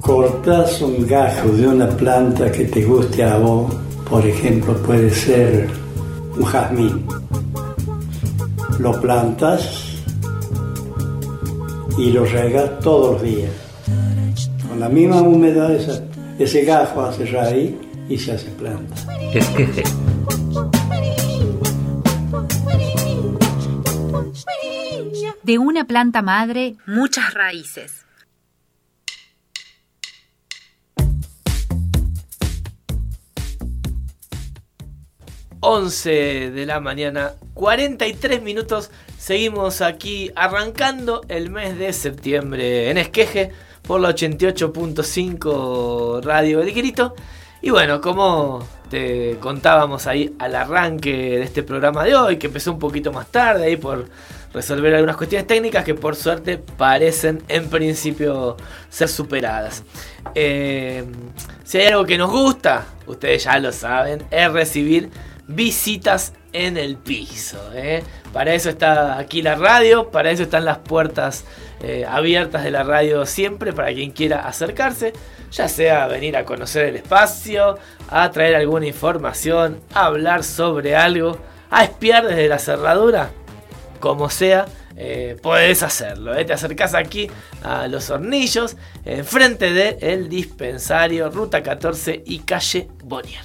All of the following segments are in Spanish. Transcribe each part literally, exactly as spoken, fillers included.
cortás un gajo de una planta que te guste a vos, por ejemplo, puede ser un jazmín. Lo plantas y lo regas todos los días. Con la misma humedad, esa, ese gajo hace raíz y se hace planta. Esqueje. De una planta madre, muchas raíces. once de la mañana, cuarenta y tres minutos. Seguimos aquí arrancando el mes de septiembre en Esqueje por la ochenta y ocho punto cinco Radio El Grito. Y bueno, como te contábamos ahí al arranque de este programa de hoy, que empezó un poquito más tarde ahí por resolver algunas cuestiones técnicas que por suerte parecen en principio ser superadas. Eh, si hay algo que nos gusta, ustedes ya lo saben, es recibir visitas en el piso, ¿eh? Para eso está aquí la radio, para eso están las puertas eh, abiertas de la radio siempre, para quien quiera acercarse, ya sea a venir a conocer el espacio, a traer alguna información, a hablar sobre algo, a espiar desde la cerradura, como sea, eh, podés hacerlo, ¿eh? Te acercás aquí a Los Hornillos, enfrente del dispensario, Ruta catorce y calle Bonnier.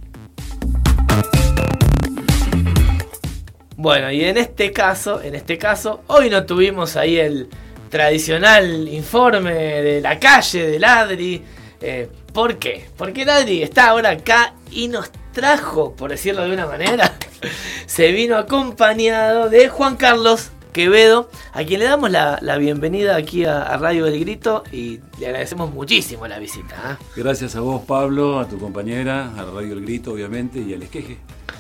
Bueno, y en este caso, en este caso, hoy no tuvimos ahí el tradicional informe de la calle de Adri. Eh, ¿Por qué? Porque Adri está ahora acá y nos trajo, por decirlo de una manera, se vino acompañado de Juan Carlos Quevedo, a quien le damos la, la bienvenida aquí a, a Radio El Grito y le agradecemos muchísimo la visita, ¿eh? Gracias a vos, Pablo, a tu compañera, a Radio El Grito, obviamente, y al Esqueje.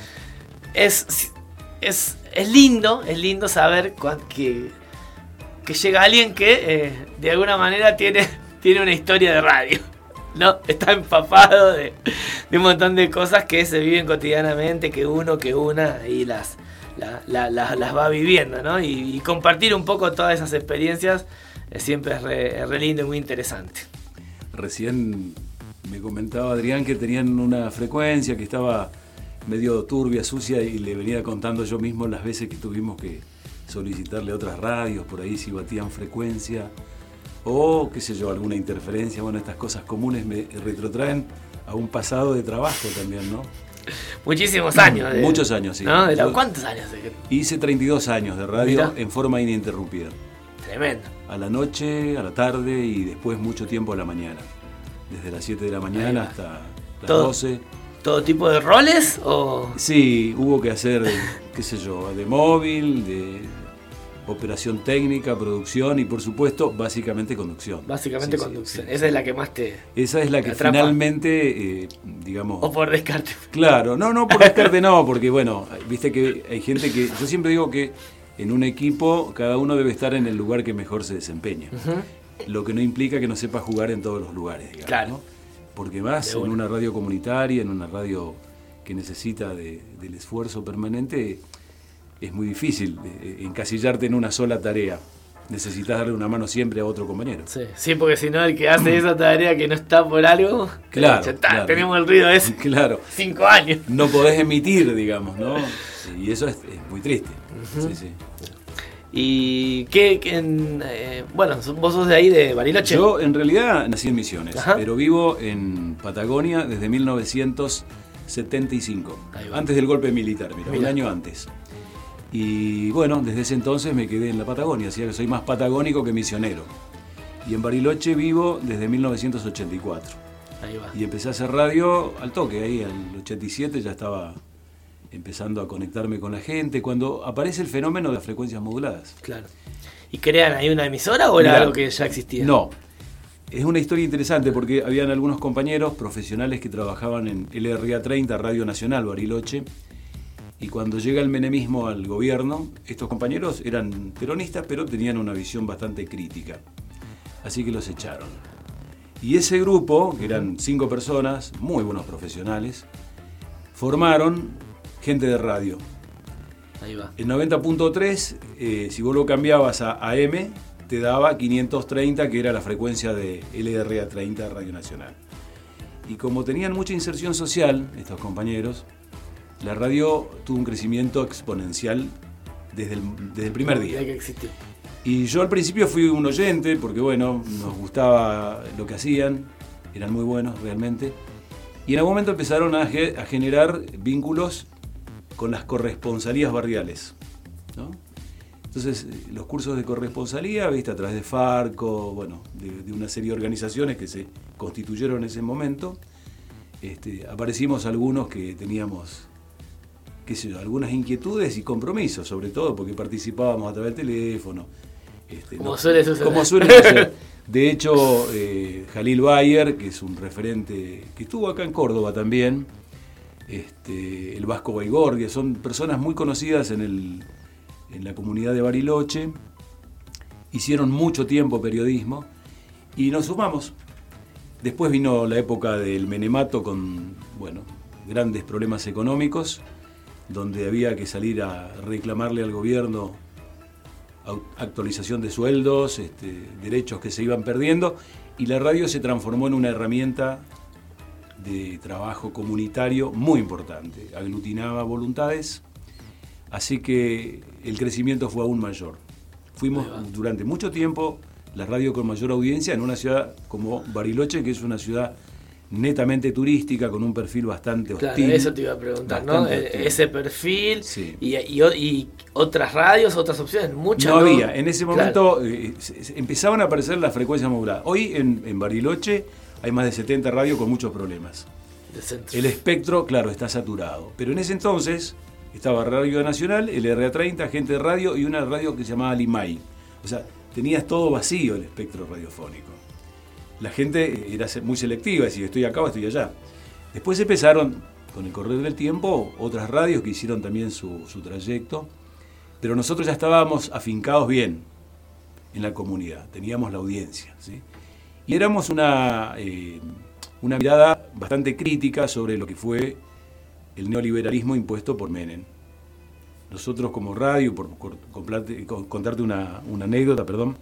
Es... Es, es lindo, es lindo saber que, que llega alguien que eh, de alguna manera tiene, tiene una historia de radio, ¿no? Está empapado de, de un montón de cosas que se viven cotidianamente, que uno, que una, y las, la, la, la, las va viviendo, ¿no? Y, y compartir un poco todas esas experiencias eh, siempre es re, es re lindo y muy interesante. Recién me comentaba Adrián que tenían una frecuencia que estaba medio turbia, sucia, y le venía contando yo mismo las veces que tuvimos que solicitarle a otras radios por ahí si batían frecuencia o qué sé yo, alguna interferencia. Bueno, estas cosas comunes me retrotraen a un pasado de trabajo también, ¿no? Muchísimos años. De, Muchos años, sí. ¿No? ¿De la, ¿Cuántos años? De que... Hice treinta y dos años de radio. Mirá. En forma ininterrumpida. Tremendo. A la noche, a la tarde y después mucho tiempo a la mañana. Desde las siete de la mañana hasta las Todo. doce. ¿Todo tipo de roles? O... Sí, hubo que hacer, qué sé yo, de móvil, de operación técnica, producción y por supuesto, básicamente conducción. Básicamente sí, conducción. Sí, sí. Esa es la que más te Esa es la que atrapa. Finalmente, eh, digamos... O por descarte. Claro, no, no por descarte no, porque bueno, viste que hay gente que... Yo siempre digo que en un equipo cada uno debe estar en el lugar que mejor se desempeña. Uh-huh. Lo que no implica que no sepa jugar en todos los lugares, digamos, claro. ¿no? Porque más en una radio comunitaria, en una radio que necesita de, del esfuerzo permanente, es muy difícil eh, encasillarte en una sola tarea. Necesitas darle una mano siempre a otro compañero. Sí, sí, porque si no, el que hace esa tarea que no está por algo, claro, ya está, claro. Tenemos el ruido ese. Claro. Cinco años. No podés emitir, digamos, ¿no? Y eso es, es muy triste. Uh-huh. Sí, sí. ¿Y qué? qué eh, bueno, vos sos de ahí, de Bariloche. Yo en realidad nací en Misiones, Ajá. pero vivo en Patagonia desde mil novecientos setenta y cinco, antes del golpe militar, mira, mira, un año antes. Y bueno, desde ese entonces me quedé en la Patagonia, así que soy más patagónico que misionero. Y en Bariloche vivo desde mil novecientos ochenta y cuatro. Ahí va. Y empecé a hacer radio al toque, ahí al ochenta y siete ya estaba empezando a conectarme con la gente, cuando aparece el fenómeno de las frecuencias moduladas. Claro. ¿Y crean ahí una emisora o era Mirá, algo que ya existía? No. Es una historia interesante porque habían algunos compañeros profesionales que trabajaban en L R A treinta, Radio Nacional Bariloche, y cuando llega el menemismo al gobierno, estos compañeros eran peronistas, pero tenían una visión bastante crítica. Así que los echaron. Y ese grupo, que eran cinco personas, muy buenos profesionales, formaron gente de radio. Ahí va. El noventa punto tres, eh, si vos lo cambiabas a A M, te daba quinientos treinta, que era la frecuencia de L R A treinta Radio Nacional. Y como tenían mucha inserción social, estos compañeros, la radio tuvo un crecimiento exponencial desde el, desde el primer día. Que existió. Y yo al principio fui un oyente, porque bueno, nos gustaba lo que hacían, eran muy buenos realmente. Y en algún momento empezaron a, ge- a generar vínculos con las corresponsalías barriales, ¿no? Entonces, los cursos de corresponsalía, viste, a través de Farco, bueno, de, de una serie de organizaciones que se constituyeron en ese momento, este, aparecimos algunos que teníamos, qué sé yo, algunas inquietudes y compromisos, sobre todo porque participábamos a través del teléfono. Este, como no, suele suceder. Como suele suceder. De hecho, eh, Jalil Bayer, que es un referente que estuvo acá en Córdoba también, este, el Vasco Baigorria, son personas muy conocidas en, el, en la comunidad de Bariloche, hicieron mucho tiempo periodismo y nos sumamos. Después vino la época del menemato con, bueno, grandes problemas económicos, donde había que salir a reclamarle al gobierno actualización de sueldos, este, derechos que se iban perdiendo, y la radio se transformó en una herramienta de trabajo comunitario muy importante, aglutinaba voluntades, así que el crecimiento fue aún mayor. Fuimos durante mucho tiempo la radio con mayor audiencia en una ciudad como Bariloche, que es una ciudad netamente turística, con un perfil bastante hostil. Claro, eso te iba a preguntar, ¿no? Hostil. Ese perfil, sí. y, y, y otras radios, otras opciones, muchas. No, no había, en ese momento claro. eh, empezaban a aparecer las frecuencias moduladas. Hoy en, en Bariloche hay más de setenta radios con muchos problemas. El espectro, claro, está saturado. Pero en ese entonces estaba Radio Nacional, L R A treinta, Gente de Radio y una radio que se llamaba Limay. O sea, tenías todo vacío el espectro radiofónico. La gente era muy selectiva, decir, estoy acá o estoy allá. Después empezaron, con el correr del tiempo, otras radios que hicieron también su, su trayecto, pero nosotros ya estábamos afincados bien en la comunidad, teníamos la audiencia, ¿sí? Y éramos una, eh, una mirada bastante crítica sobre lo que fue el neoliberalismo impuesto por Menem. Nosotros como radio, por, por, por contarte una, una anécdota, perdón,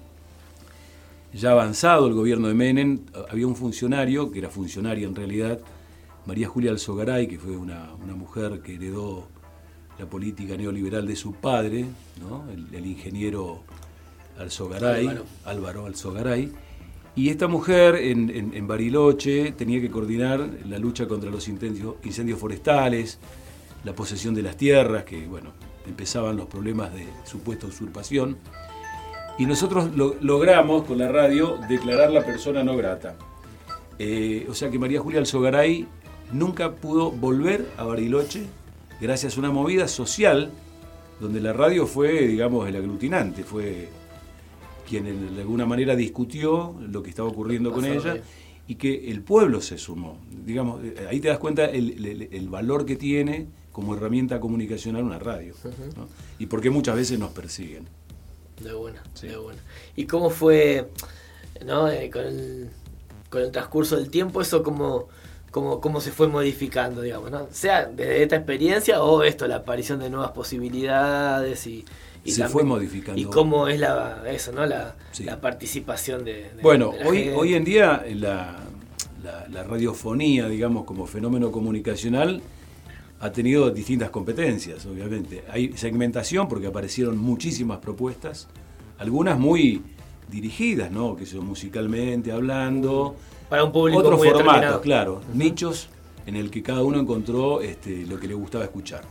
ya avanzado el gobierno de Menem, había un funcionario, que era funcionaria en realidad, María Julia Alzogaray, que fue una, una mujer que heredó la política neoliberal de su padre, ¿no? el, el ingeniero Alzogaray, Álvaro, Álvaro Alzogaray, y esta mujer en, en, en Bariloche tenía que coordinar la lucha contra los incendios, incendios forestales, la posesión de las tierras, que bueno, empezaban los problemas de supuesta usurpación. Y nosotros lo, logramos con la radio declarar la persona no grata. Eh, o sea que María Julia Alzogaray nunca pudo volver a Bariloche gracias a una movida social donde la radio fue, digamos, el aglutinante, fue quien de alguna manera discutió lo que estaba ocurriendo con ella y que el pueblo se sumó. Digamos, ahí te das cuenta el, el, el valor que tiene como herramienta comunicacional una radio, ¿no? Y por qué muchas veces nos persiguen. De buena, sí. de buena. ¿Y cómo fue, no, eh, con, el, con el transcurso del tiempo, eso cómo, cómo, cómo se fue modificando, digamos, ¿no? Sea desde esta experiencia o esto, la aparición de nuevas posibilidades y, y se también, fue modificando. Y cómo es la eso, ¿no? La, sí. la participación de, de Bueno, de la hoy, gente. hoy en día la, la, la radiofonía, digamos, como fenómeno comunicacional, ha tenido distintas competencias, obviamente. Hay segmentación porque aparecieron muchísimas propuestas, algunas muy dirigidas, ¿no? Que son musicalmente hablando. Para un público otros muy formatos, determinado. claro, uh-huh. nichos en el que cada uno encontró este, lo que le gustaba escuchar.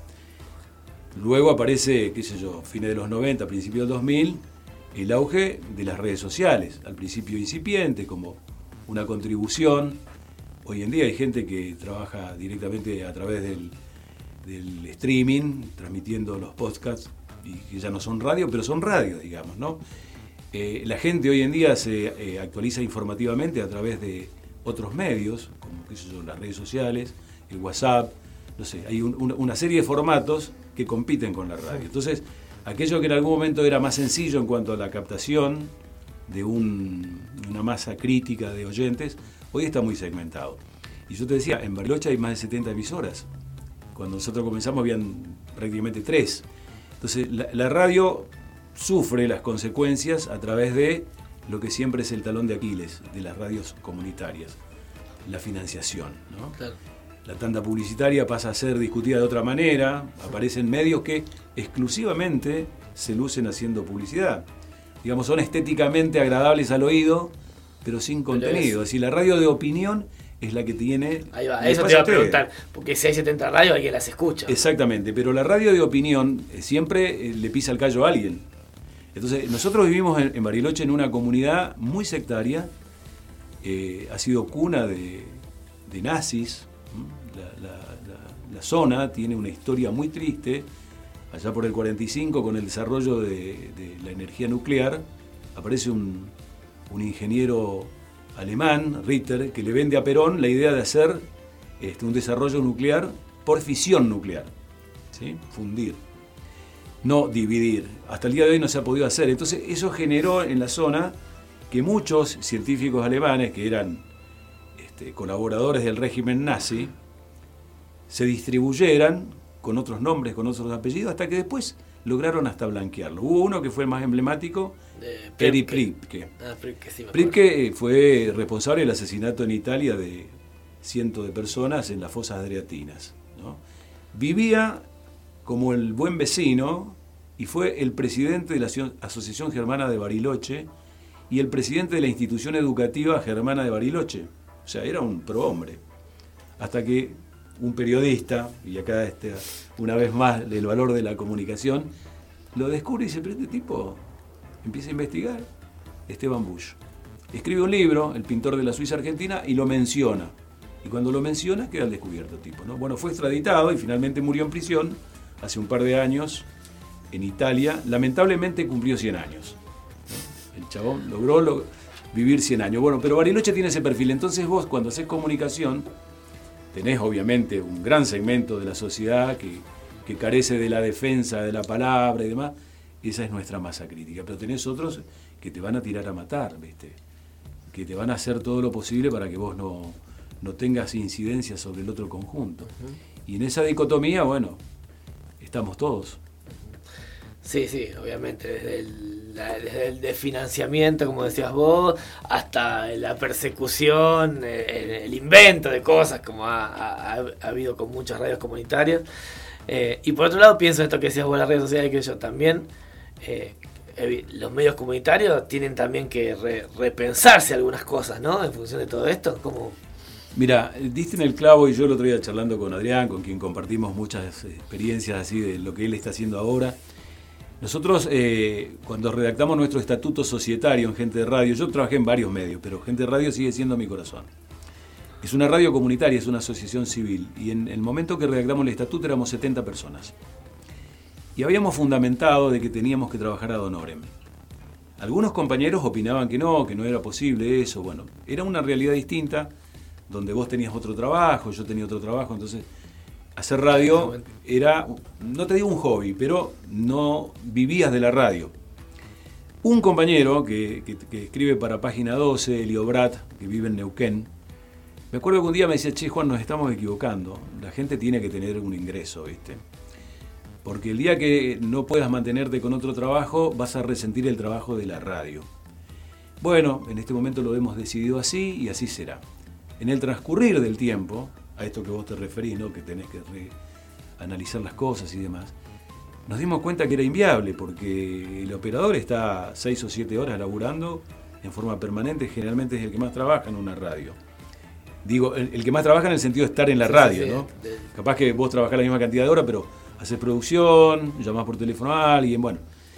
Luego aparece, qué sé yo, fines de los noventa, principios del dos mil, el auge de las redes sociales, al principio incipiente, como una contribución. Hoy en día hay gente que trabaja directamente a través del del streaming, transmitiendo los podcasts, y que ya no son radio, pero son radio, digamos, ¿no? Eh, la gente hoy en día se eh, actualiza informativamente a través de otros medios, como qué sé yo, las redes sociales, el WhatsApp, no sé, hay un, una, una serie de formatos que compiten con la radio. Entonces, aquello que en algún momento era más sencillo en cuanto a la captación de un, una masa crítica de oyentes, hoy está muy segmentado. Y yo te decía, en Bariloche hay más de setenta emisoras. Cuando nosotros comenzamos habían prácticamente tres. Entonces la, la radio sufre las consecuencias a través de lo que siempre es el talón de Aquiles de las radios comunitarias, la financiación, ¿no? Claro. La tanda publicitaria pasa a ser discutida de otra manera, aparecen medios que exclusivamente se lucen haciendo publicidad. Digamos, son estéticamente agradables al oído, pero sin contenido. Es decir, la radio de opinión es la que tiene... Ahí va, eso te iba a preguntar, porque si hay setenta radios, alguien las escucha. Exactamente, pero la radio de opinión siempre le pisa el callo a alguien. Entonces, nosotros vivimos en, en Bariloche en una comunidad muy sectaria, eh, ha sido cuna de, de nazis, la, la, la, la zona tiene una historia muy triste. Allá por el cuarenta y cinco, con el desarrollo de, de la energía nuclear, aparece un, un ingeniero alemán, Ritter, que le vende a Perón la idea de hacer este, un desarrollo nuclear por fisión nuclear, ¿sí? Fundir, no dividir. Hasta el día de hoy no se ha podido hacer. Entonces eso generó en la zona que muchos científicos alemanes, que eran este, colaboradores del régimen nazi, se distribuyeran con otros nombres, con otros apellidos, hasta que después lograron hasta blanquearlo. Hubo uno que fue el más emblemático, Erich Priebke. Ah, Priebke, sí, Priebke fue responsable del asesinato en Italia de cientos de personas en las fosas adriatinas, ¿no? Vivía como el buen vecino y fue el presidente de la Asociación Germana de Bariloche y el presidente de la institución educativa germana de Bariloche. O sea, era un prohombre. Hasta que un periodista, y acá este, una vez más el valor de la comunicación, lo descubre y dice, pero este tipo empieza a investigar. Esteban Busch escribe un libro, El pintor de la Suiza Argentina, y lo menciona. Y cuando lo menciona queda al descubierto tipo, ¿no? Bueno, fue extraditado y finalmente murió en prisión hace un par de años en Italia. Lamentablemente cumplió cien años. El chabón logró lo, vivir cien años. Bueno, pero Bariloche tiene ese perfil. Entonces vos, cuando haces comunicación, tenés obviamente un gran segmento de la sociedad que, que carece de la defensa de la palabra y demás. Esa es nuestra masa crítica. Pero tenés otros que te van a tirar a matar, ¿viste? Que te van a hacer todo lo posible para que vos no, no tengas incidencia sobre el otro conjunto. Uh-huh. Y en esa dicotomía, bueno, estamos todos. Sí, sí, obviamente, desde el, la, desde el de financiamiento, como decías vos, hasta la persecución, el, el invento de cosas, como ha, ha, ha habido con muchas radios comunitarias. Eh, y por otro lado, pienso esto que decías vos, las redes sociales, que yo también, eh, los medios comunitarios tienen también que re, repensarse algunas cosas, ¿no? En función de todo esto, como... Mira, diste en el clavo, y yo el otro día charlando con Adrián, con quien compartimos muchas experiencias así de lo que él está haciendo ahora. Nosotros, eh, cuando redactamos nuestro estatuto societario en Gente de Radio, yo trabajé en varios medios, pero Gente de Radio sigue siendo mi corazón. Es una radio comunitaria, es una asociación civil, y en el momento que redactamos el estatuto éramos setenta personas. Y habíamos fundamentado de que teníamos que trabajar ad honorem. Algunos compañeros opinaban que no, que no era posible eso. Bueno, era una realidad distinta, donde vos tenías otro trabajo, yo tenía otro trabajo, entonces... Hacer radio era, no te digo un hobby, pero no vivías de la radio. Un compañero que, que, que escribe para Página doce, Elio Brat, que vive en Neuquén, me acuerdo que un día me decía, che, Juan, nos estamos equivocando. La gente tiene que tener un ingreso, ¿viste? Porque el día que no puedas mantenerte con otro trabajo, vas a resentir el trabajo de la radio. Bueno, en este momento lo hemos decidido así y así será. En el transcurrir del tiempo... a esto que vos te referís, ¿no? Que tenés que re- analizar las cosas y demás, nos dimos cuenta que era inviable porque el operador está seis o siete horas laburando en forma permanente, generalmente es el que más trabaja en una radio. Digo, el, el que más trabaja en el sentido de estar en la sí, radio, sí, ¿no? De... Capaz que vos trabajás la misma cantidad de horas, pero haces producción, llamás por teléfono a alguien, bueno.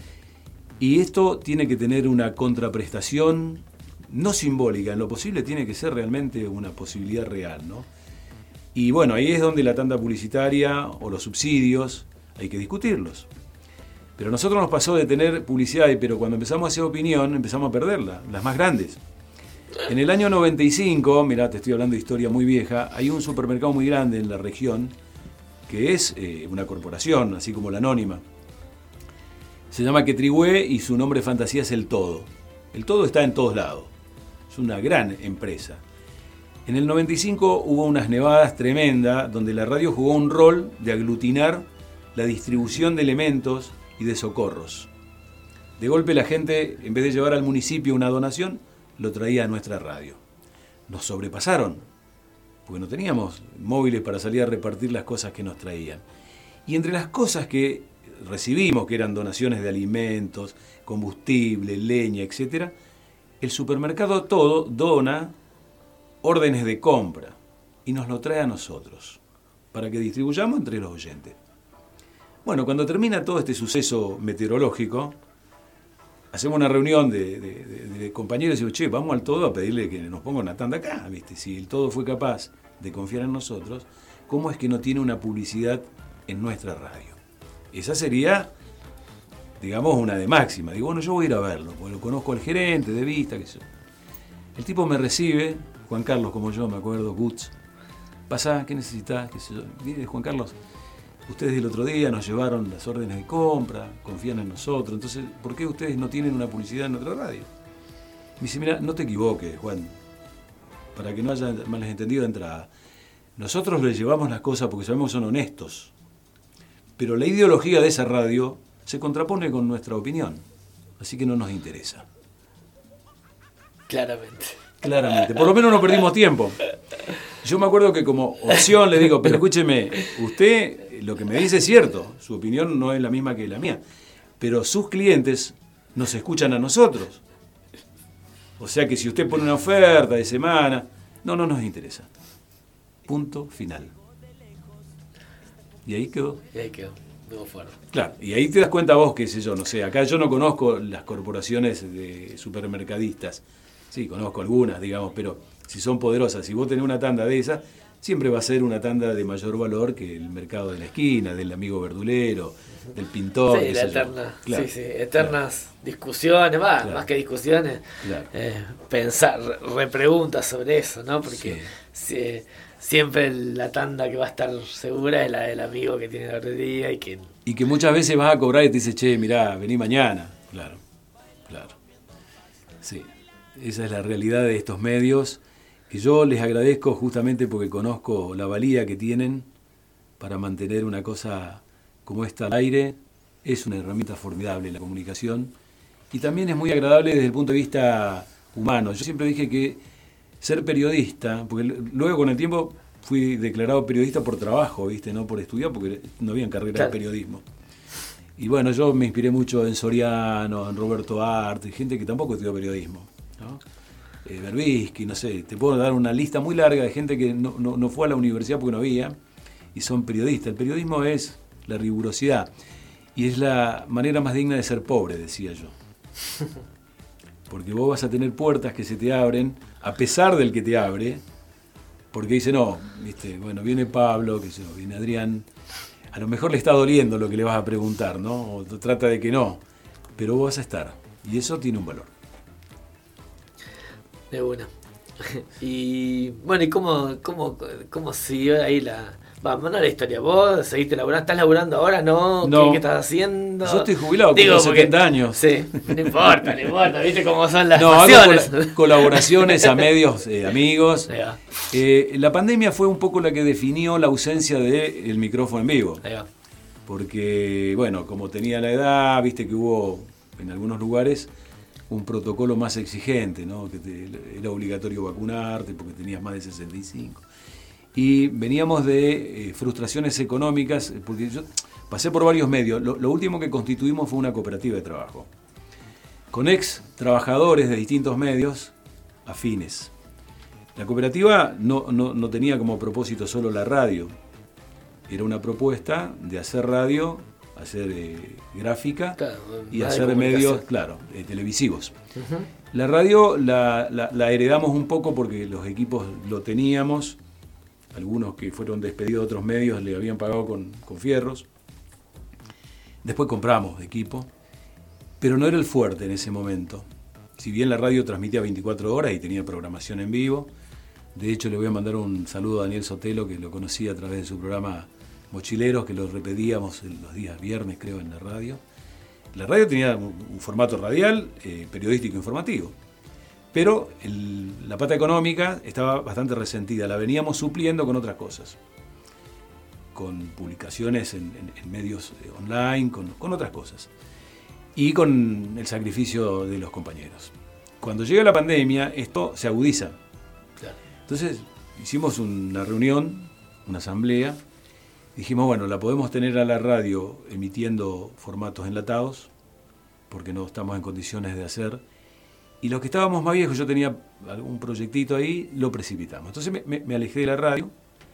Y esto tiene que tener una contraprestación no simbólica, en lo posible tiene que ser realmente una posibilidad real, ¿no? Y bueno, ahí es donde la tanda publicitaria o los subsidios hay que discutirlos. Pero a nosotros nos pasó de tener publicidad, pero cuando empezamos a hacer opinión empezamos a perderla, las más grandes. En el año noventa y cinco, mirá, te estoy hablando de historia muy vieja, hay un supermercado muy grande en la región que es eh, una corporación, así como la Anónima. Se llama Quetrigüé y su nombre fantasía es El Todo. El Todo está en todos lados. Es una gran empresa. En el noventa y cinco hubo unas nevadas tremendas donde la radio jugó un rol de aglutinar la distribución de elementos y de socorros. De golpe la gente, en vez de llevar al municipio una donación, lo traía a nuestra radio. Nos sobrepasaron, porque no teníamos móviles para salir a repartir las cosas que nos traían. Y entre las cosas que recibimos, que eran donaciones de alimentos, combustible, leña, etcétera, el supermercado todo dona órdenes de compra y nos lo trae a nosotros, para que distribuyamos entre los oyentes. Bueno, cuando termina todo este suceso meteorológico, hacemos una reunión de, de, de, de compañeros y digo, che, vamos al todo a pedirle que nos ponga una tanda acá, ¿viste? Si el todo fue capaz de confiar en nosotros, ¿cómo es que no tiene una publicidad en nuestra radio? Esa sería, digamos, una de máxima. Digo, bueno, yo voy a ir a verlo, porque lo conozco al gerente de vista, qué sé yo. El tipo me recibe, Juan Carlos, como yo, me acuerdo, Guts. Pasá, ¿qué necesitas? ¿Qué sé yo? Mire, Juan Carlos, ustedes el otro día nos llevaron las órdenes de compra, confían en nosotros, entonces, ¿por qué ustedes no tienen una publicidad en nuestra radio? Me dice, mira, no te equivoques, Juan, para que no haya malos entendidos de entrada. Nosotros les llevamos las cosas porque sabemos que son honestos, pero la ideología de esa radio se contrapone con nuestra opinión, así que no nos interesa. Claramente. Claramente, por lo menos no perdimos tiempo. Yo me acuerdo que como opción le digo, pero escúcheme, usted lo que me dice es cierto, su opinión no es la misma que la mía, pero sus clientes nos escuchan a nosotros. O sea que si usted pone una oferta de semana, no, no nos interesa. Punto final. Y ahí quedó. Y ahí quedó, quedó fuerte. Claro, y ahí te das cuenta vos, qué sé yo, no sé, acá yo no conozco las corporaciones de supermercadistas. Sí, conozco algunas, digamos, pero si son poderosas, si vos tenés una tanda de esas, siempre va a ser una tanda de mayor valor que el mercado de la esquina, del amigo verdulero, del pintor. Sí, la eterna, claro, sí, sí, eternas claro. discusiones, va, claro. más que discusiones, claro. eh, pensar, repreguntas sobre eso, ¿no? Porque sí. si, siempre la tanda que va a estar segura es la del amigo que tiene la verdulería y que... Y que muchas veces vas a cobrar y te dice, che, mirá, vení mañana. Claro, claro. Sí. Esa es la realidad de estos medios, que yo les agradezco justamente porque conozco la valía que tienen para mantener una cosa como esta al aire. Es una herramienta formidable la comunicación y también es muy agradable desde el punto de vista humano. Yo siempre dije que ser periodista, porque luego con el tiempo fui declarado periodista por trabajo, ¿viste? No por estudiar, porque no había carrera claro. de periodismo. Y bueno, yo me inspiré mucho en Soriano, en Roberto Arte, gente que tampoco estudió periodismo. ¿No? Eh, Berbisky, no sé, te puedo dar una lista muy larga de gente que no, no, no fue a la universidad porque no había y son periodistas. El periodismo es la rigurosidad y es la manera más digna de ser pobre, decía yo. Porque vos vas a tener puertas que se te abren a pesar del que te abre, porque dice, no, viste, bueno, viene Pablo, que sé yo, viene Adrián, a lo mejor le está doliendo lo que le vas a preguntar, ¿no? O trata de que no, pero vos vas a estar y eso tiene un valor. De una. Y bueno, ¿y cómo, cómo, cómo siguió ahí la... Vamos, no la historia. ¿Vos seguiste laburando? ¿Estás laburando ahora? ¿No? no. ¿Qué, ¿Qué estás haciendo? Yo estoy jubilado, tengo setenta años. Sí, no importa, no importa. ¿Viste cómo son las no, pasiones? Hago colaboraciones a medios eh, amigos. Eh, la pandemia fue un poco la que definió la ausencia del micrófono en vivo. Porque, bueno, como tenía la edad, viste que hubo en algunos lugares un protocolo más exigente, ¿no? Que te, era obligatorio vacunarte porque tenías más de sesenta y cinco. Y veníamos de eh, frustraciones económicas, porque yo pasé por varios medios. Lo, lo último que constituimos fue una cooperativa de trabajo, con ex trabajadores de distintos medios afines. La cooperativa no, no, no tenía como propósito solo la radio, era una propuesta de hacer radio, hacer eh, gráfica claro, y hacer medios, claro, eh, televisivos. Uh-huh. La radio la, la, la heredamos un poco porque los equipos lo teníamos, algunos que fueron despedidos de otros medios le habían pagado con, con fierros. Después compramos equipo, pero no era el fuerte en ese momento. Si bien la radio transmitía veinticuatro horas y tenía programación en vivo, de hecho le voy a mandar un saludo a Daniel Sotelo, que lo conocí a través de su programa Mochileros, que lo repetíamos los días viernes, creo, en la radio. La radio tenía un, un formato radial, eh, periodístico informativo. Pero el, la pata económica estaba bastante resentida, la veníamos supliendo con otras cosas. Con publicaciones en, en, en medios online, con, con otras cosas. y con el sacrificio de los compañeros. Cuando llega la pandemia, esto se agudiza. Claro. Entonces hicimos una reunión, una asamblea, dijimos, bueno, la podemos tener a la radio emitiendo formatos enlatados, porque no estamos en condiciones de hacer, y los que estábamos más viejos, yo tenía algún proyectito ahí, lo precipitamos. Entonces me, me, me alejé de la radio,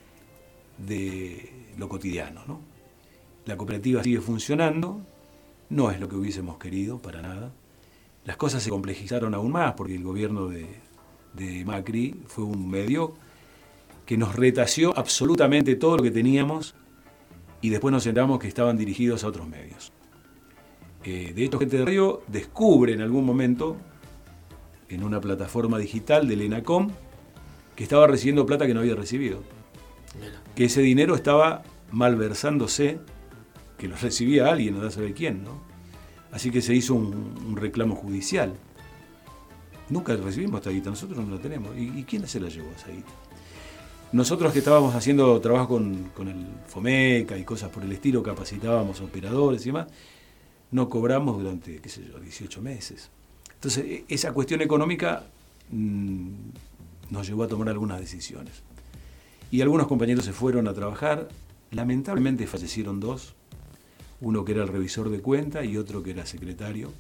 de lo cotidiano, ¿no? La cooperativa sigue funcionando, no es lo que hubiésemos querido, para nada. Las cosas se complejizaron aún más, porque el gobierno de, de Macri fue un medio que nos retació absolutamente todo lo que teníamos, y después nos enteramos que estaban dirigidos a otros medios. Eh, de hecho, gente de radio descubre en algún momento, en una plataforma digital del ENACOM, que estaba recibiendo plata que no había recibido. Mira. Que ese dinero estaba malversándose, que lo recibía alguien, no sabe quién, ¿no? Así que se hizo un, un reclamo judicial. Nunca recibimos esta guita, nosotros no la tenemos. ¿Y, y quién se la llevó esa guita? Nosotros que estábamos haciendo trabajo con, con el FOMECA y cosas por el estilo, capacitábamos operadores y demás, no cobramos durante, qué sé yo, dieciocho meses. Entonces, esa cuestión económica mmm, nos llevó a tomar algunas decisiones. Y algunos compañeros se fueron a trabajar. Lamentablemente fallecieron dos. Uno que era el revisor de cuenta y otro que era secretario.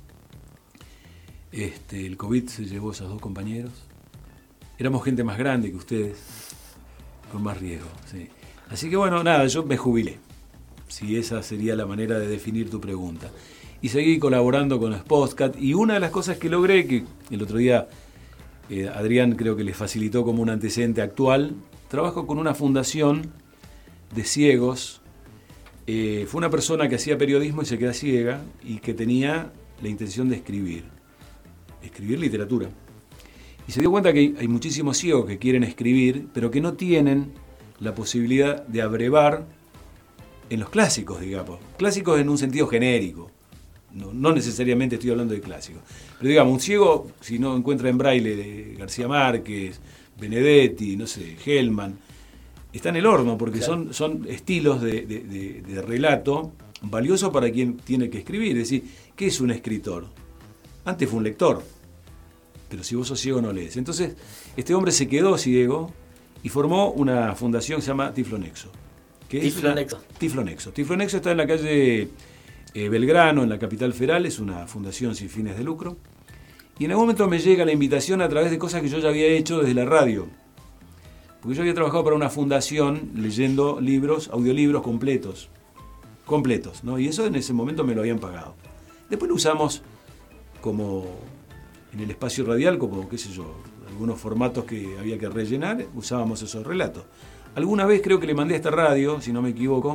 Este, el COVID se llevó a esos dos compañeros. Éramos gente más grande que ustedes, con más riesgo. Sí. Así que bueno, nada, yo me jubilé. Si esa sería la manera de definir tu pregunta. Y seguí colaborando con los podcasts. Y una de las cosas que logré, que el otro día eh, Adrián creo que les facilitó como un antecedente actual, trabajo con una fundación de ciegos. Eh, fue una persona que hacía periodismo y se queda ciega y que tenía la intención de escribir, escribir literatura. Y se dio cuenta que hay muchísimos ciegos que quieren escribir, pero que no tienen la posibilidad de abrevar en los clásicos, digamos. Clásicos en un sentido genérico. No, no necesariamente estoy hablando de clásicos. Pero digamos, un ciego, si no encuentra en braille de García Márquez, Benedetti, no sé, Hellman, está en el horno, porque claro, son, son estilos de, de, de, de relato valiosos para quien tiene que escribir. Es decir, ¿qué es un escritor? Antes fue un lector, pero si vos sos ciego no lees. Entonces, este hombre se quedó ciego y formó una fundación que se llama Tiflonexo. Que Tiflonexo. Es una, Tiflonexo. Tiflonexo está en la calle eh, Belgrano, en la capital federal, es una fundación sin fines de lucro. Y en algún momento me llega la invitación a través de cosas que yo ya había hecho desde la radio. Porque yo había trabajado para una fundación leyendo libros, audiolibros completos. Completos, ¿no? Y eso en ese momento me lo habían pagado. Después lo usamos como en el espacio radial, como, qué sé yo, algunos formatos que había que rellenar, usábamos esos relatos. Alguna vez creo que le mandé a esta radio, si no me equivoco,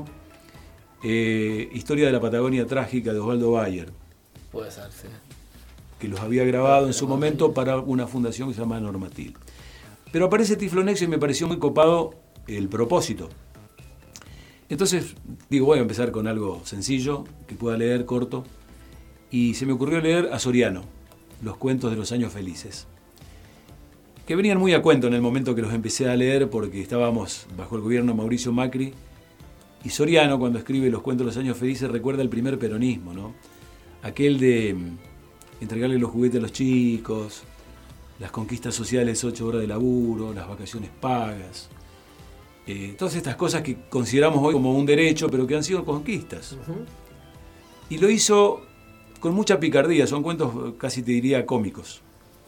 eh, Historia de la Patagonia Trágica de Osvaldo Bayer. Puede ser, sí. Que los había grabado en su momento para una fundación que se llama Normatil. Pero aparece Tiflonexo y me pareció muy copado el propósito. Entonces, digo, voy a empezar con algo sencillo, que pueda leer, corto. Y se me ocurrió leer a Soriano, los cuentos de los años felices. Que venían muy a cuento en el momento que los empecé a leer, porque estábamos bajo el gobierno de Mauricio Macri. Y Soriano, cuando escribe los cuentos de los años felices, recuerda el primer peronismo, ¿no? Aquel de entregarle los juguetes a los chicos, las conquistas sociales, ocho horas de laburo, las vacaciones pagas. Eh, todas estas cosas que consideramos hoy como un derecho, pero que han sido conquistas. Uh-huh. Y lo hizo con mucha picardía, son cuentos casi te diría cómicos.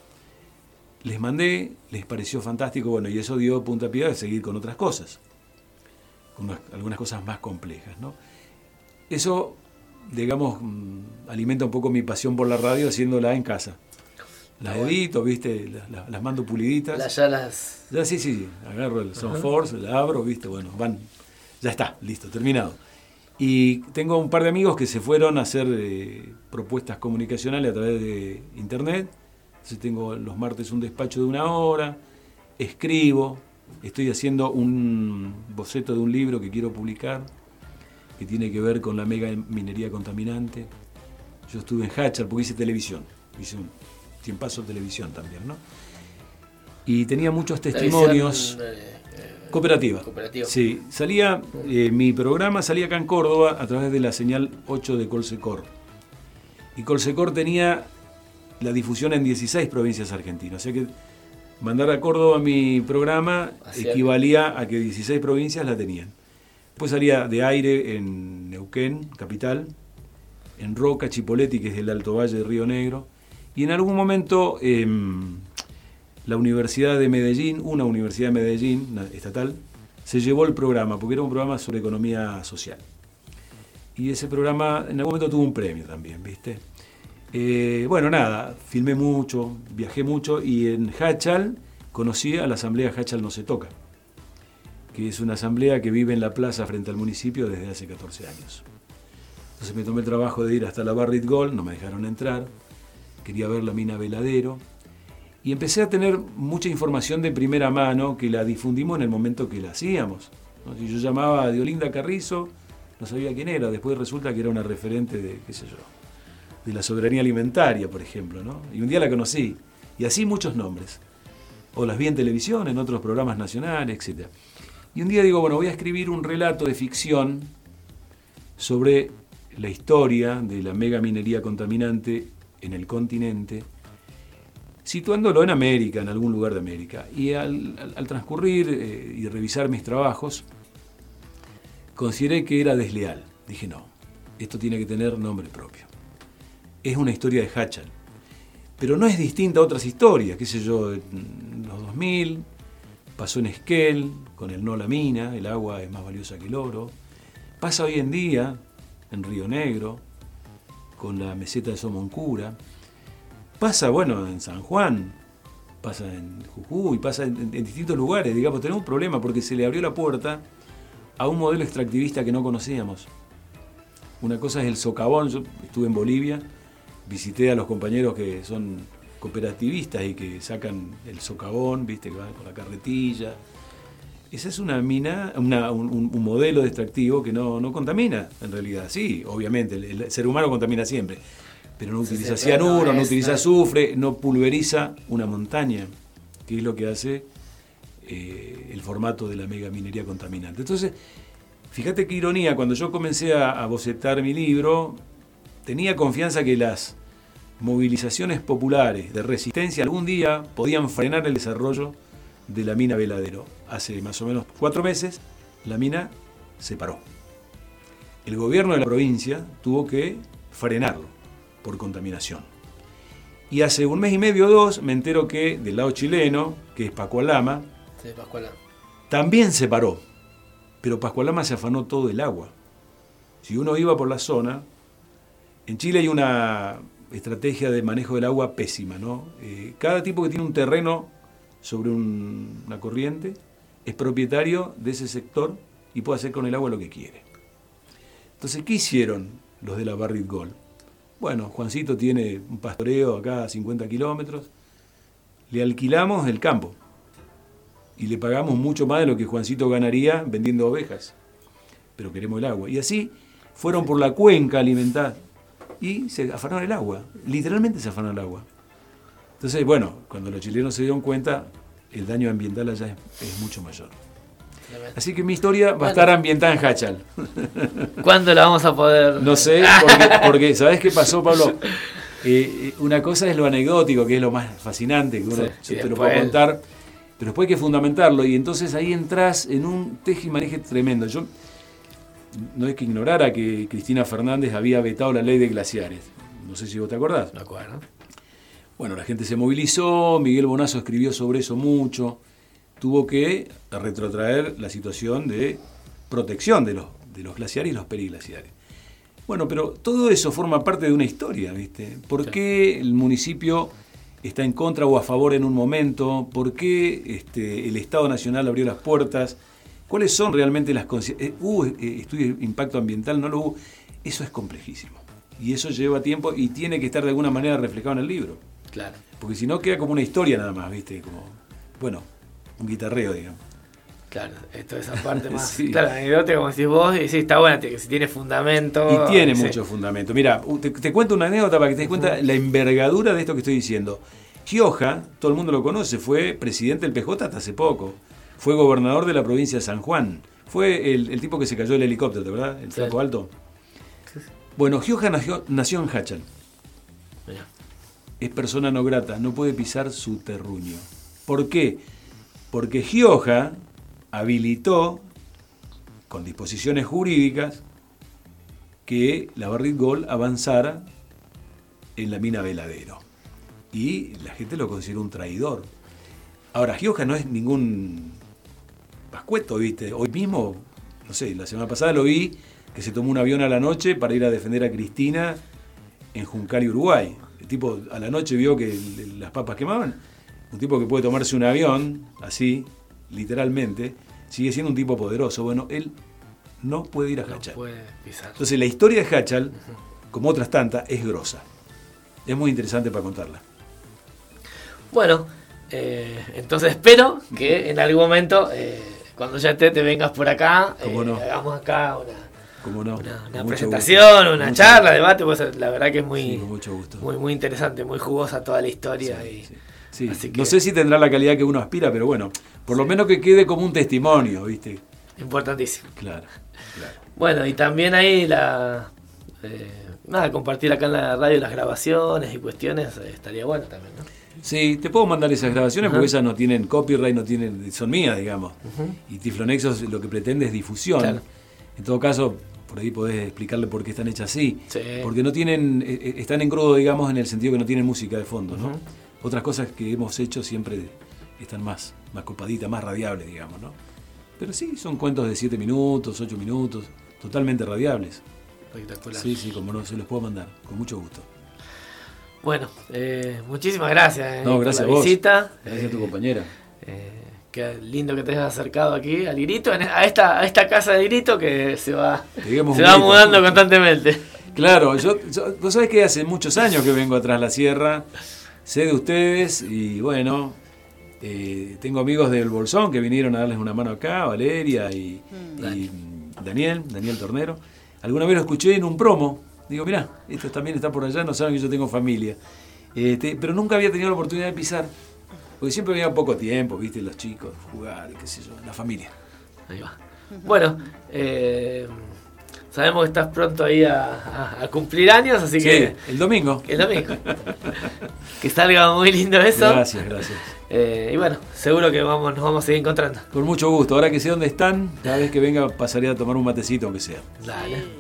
Les mandé, les pareció fantástico, bueno, y eso dio puntapié de seguir con otras cosas, con unas, algunas cosas más complejas, ¿no? Eso, digamos, alimenta un poco mi pasión por la radio haciéndola en casa. Las bueno. edito, viste, las, las, las mando puliditas. Las, ya las... Ya sí, sí, agarro el Soundforce, uh-huh. la abro, viste, bueno, van, ya está, listo, terminado. Y tengo un par de amigos que se fueron a hacer eh, propuestas comunicacionales a través de internet. Entonces tengo los martes un despacho de una hora, escribo, estoy haciendo un boceto de un libro que quiero publicar, que tiene que ver con la mega minería contaminante. Yo estuve en Hatcher porque hice televisión, hice un tiempazo de televisión también, ¿no? Y tenía muchos testimonios. Eh, eh, cooperativa. Cooperativa. Sí, salía, eh, mi programa salía acá en Córdoba a través de la señal ocho de Colsecor. Y Colsecor tenía la difusión en dieciséis provincias argentinas. O sea que mandar a Córdoba mi programa Así equivalía a que dieciséis provincias la tenían. Después salía de aire en Neuquén, capital, en Roca, Chipoleti, que es el Alto Valle de Río Negro, y en algún momento eh, la Universidad de Medellín, una Universidad de Medellín, una estatal, se llevó el programa, porque era un programa sobre economía social. Y ese programa en algún momento tuvo un premio también, ¿viste? Eh, bueno, nada, filmé mucho, viajé mucho, y en Hachal conocí a la asamblea Hachal No Se Toca, que es una asamblea que vive en la plaza frente al municipio desde hace catorce años. Entonces me tomé el trabajo de ir hasta la Barrick Gold, no me dejaron entrar, quería ver la mina Veladero, y empecé a tener mucha información de primera mano que la difundimos en el momento que la hacíamos, ¿no? Si yo llamaba a Diolinda Carrizo, no sabía quién era, después resulta que era una referente de, qué sé yo, de la soberanía alimentaria, por ejemplo, ¿no? Y un día la conocí, y así muchos nombres. O las vi en televisión, en otros programas nacionales, etcétera. Y un día digo, bueno, voy a escribir un relato de ficción sobre la historia de la mega minería contaminante en el continente, situándolo en América, en algún lugar de América. Y al, al, al transcurrir eh, y revisar mis trabajos, consideré que era desleal. Dije, no, esto tiene que tener nombre propio. Es una historia de Hachal, pero no es distinta a otras historias, qué sé yo, en los dos mil, pasó en Esquel, con el no la mina, el agua es más valiosa que el oro, pasa hoy en día en Río Negro, con la meseta de Somoncura, pasa, bueno, en San Juan, pasa en Jujuy, pasa en, en, en distintos lugares, digamos, tenemos un problema porque se le abrió la puerta a un modelo extractivista que no conocíamos. Una cosa es el socavón, yo estuve en Bolivia, visité a los compañeros que son cooperativistas y que sacan el socavón, viste, que van con la carretilla. Esa es una mina, una, un, un modelo de extractivo que no, no contamina, en realidad. Sí, obviamente, el, el ser humano contamina siempre, pero no utiliza cianuro, no utiliza azufre, no pulveriza una montaña, que es lo que hace eh, el formato de la mega minería contaminante. Entonces, fíjate qué ironía, cuando yo comencé a, a bocetar mi libro, tenía confianza que las movilizaciones populares de resistencia algún día podían frenar el desarrollo de la mina Veladero. Hace más o menos cuatro meses la mina se paró. El gobierno de la provincia tuvo que frenarlo por contaminación. Y hace un mes y medio o dos me entero que del lado chileno, que es Pascualama, sí, Pascualama, también se paró. Pero Pascualama se afanó todo el agua. Si uno iba por la zona, en Chile hay una estrategia de manejo del agua pésima, ¿no? Eh, cada tipo que tiene un terreno sobre un, una corriente es propietario de ese sector y puede hacer con el agua lo que quiere. Entonces, ¿qué hicieron los de la Barrick Gold? Bueno, Juancito tiene un pastoreo acá a cincuenta kilómetros, le alquilamos el campo y le pagamos mucho más de lo que Juancito ganaría vendiendo ovejas, pero queremos el agua. Y así fueron por la cuenca a alimentar y se afanaron el agua, literalmente se afanaron el agua. Entonces, bueno, cuando los chilenos se dieron cuenta, el daño ambiental allá es, es mucho mayor. Así que mi historia va a estar ambientada en Hachal. ¿Cuándo la vamos a poder...? No sé, porque, porque ¿sabés qué pasó, Pablo? Eh, una cosa es lo anecdótico, que es lo más fascinante, que uno sí, yo te lo puedo contar, pero después hay que fundamentarlo, y entonces ahí entras en un tejimaneje tremendo. Yo no es que ignorara que Cristina Fernández había vetado la ley de glaciares. No sé si vos te acordás. Me acuerdo. Bueno, la gente se movilizó, Miguel Bonazo escribió sobre eso mucho, tuvo que retrotraer la situación de protección de los, de los glaciares y los periglaciares. Bueno, pero todo eso forma parte de una historia, ¿viste? ¿Por qué el municipio está en contra o a favor en un momento? ¿Por qué este, el Estado Nacional abrió las puertas? ¿Cuáles son realmente las consecuencias? ¿Hubo estudio de impacto ambiental? ¿No lo hubo? Eso es complejísimo. Y eso lleva tiempo y tiene que estar de alguna manera reflejado en el libro. Claro. Porque si no queda como una historia nada más, ¿viste? Como, bueno, un guitarreo, digamos. Claro, esto es esa parte más. Sí. Claro, anecdótica, como decís vos, y sí, está buena, que si tiene fundamento. Y tiene sí. mucho fundamento. Mira, te, te cuento una anécdota para que te des cuenta la envergadura de esto que estoy diciendo. Gioja, todo el mundo lo conoce, fue presidente del P J hasta hace poco. Fue gobernador de la provincia de San Juan. Fue el, el tipo que se cayó del helicóptero, ¿verdad? El flaco sí. alto. Bueno, Gioja nació, nació en Hachal. es persona no grata, no puede pisar su terruño. ¿Por qué? Porque Gioja habilitó, con disposiciones jurídicas, que la Barrick Gold avanzara en la mina Veladero. Y la gente lo consideró un traidor. Ahora, Gioja no es ningún pascueto, ¿viste? Hoy mismo, no sé, la semana pasada lo vi, que se tomó un avión a la noche para ir a defender a Cristina en Juncal y Uruguay. El tipo a la noche vio que las papas quemaban. Un tipo que puede tomarse un avión, así, literalmente, sigue siendo un tipo poderoso. Bueno, él no puede ir a Hachal. No puede pisar. Entonces la historia de Hachal, como otras tantas, es grosa. Es muy interesante para contarla. Bueno, eh, entonces espero que en algún momento, eh, cuando ya te, te vengas por acá, eh, no? hagamos acá una, ¿Cómo no? una, una Con presentación, una mucho charla, debate. Pues la verdad que es muy, sí, con mucho gusto. muy, muy interesante, muy jugosa toda la historia. Sí, y, sí. Sí. así que, no sé si tendrá la calidad que uno aspira, pero bueno, por sí. lo menos que quede como un testimonio, ¿viste? Importantísimo. Claro, claro. Bueno, y también ahí la... Eh, nada, compartir acá en la radio las grabaciones y cuestiones, eh, estaría bueno también, ¿no? Sí, te puedo mandar esas grabaciones. Ajá. Porque esas no tienen copyright, no tienen, son mías, digamos. Uh-huh. Y Tiflonexos lo que pretende es difusión. Claro. En todo caso, por ahí podés explicarle por qué están hechas así. Sí. Porque no tienen, eh, están en crudo, digamos, en el sentido que no tienen música de fondo, ¿no? Uh-huh. Otras cosas que hemos hecho siempre están más, más copaditas, más radiables, digamos, ¿no? Pero sí, son cuentos de siete minutos, ocho minutos, totalmente radiables. Espectacular. Sí, sí, como no, se los puedo mandar, con mucho gusto. Bueno, eh, muchísimas gracias eh, no, gracias por la a vos. visita. Gracias eh, a tu compañera. Eh, qué lindo que te hayas acercado aquí al Grito, a esta, a esta casa de Grito que se va, se va mudando constantemente. Claro, yo, yo, vos sabés que hace muchos años que vengo atrás la sierra, sé de ustedes y bueno, eh, tengo amigos del Bolsón que vinieron a darles una mano acá, Valeria y, mm, y Daniel, Daniel Tornero. Alguna vez lo escuché en un promo. Digo, mirá, estos también están por allá, no saben que yo tengo familia. Este, pero nunca había tenido la oportunidad de pisar. Porque siempre había poco tiempo, viste, los chicos, jugar, qué sé yo, la familia. Ahí va. Bueno, eh, sabemos que estás pronto ahí a, a, a cumplir años, así sí, que... el domingo. El domingo. Que salga muy lindo eso. Gracias, gracias. Eh, y bueno, seguro que vamos, nos vamos a seguir encontrando. Con mucho gusto. Ahora que sé dónde están, cada vez que venga pasaré a tomar un matecito, aunque sea. Dale.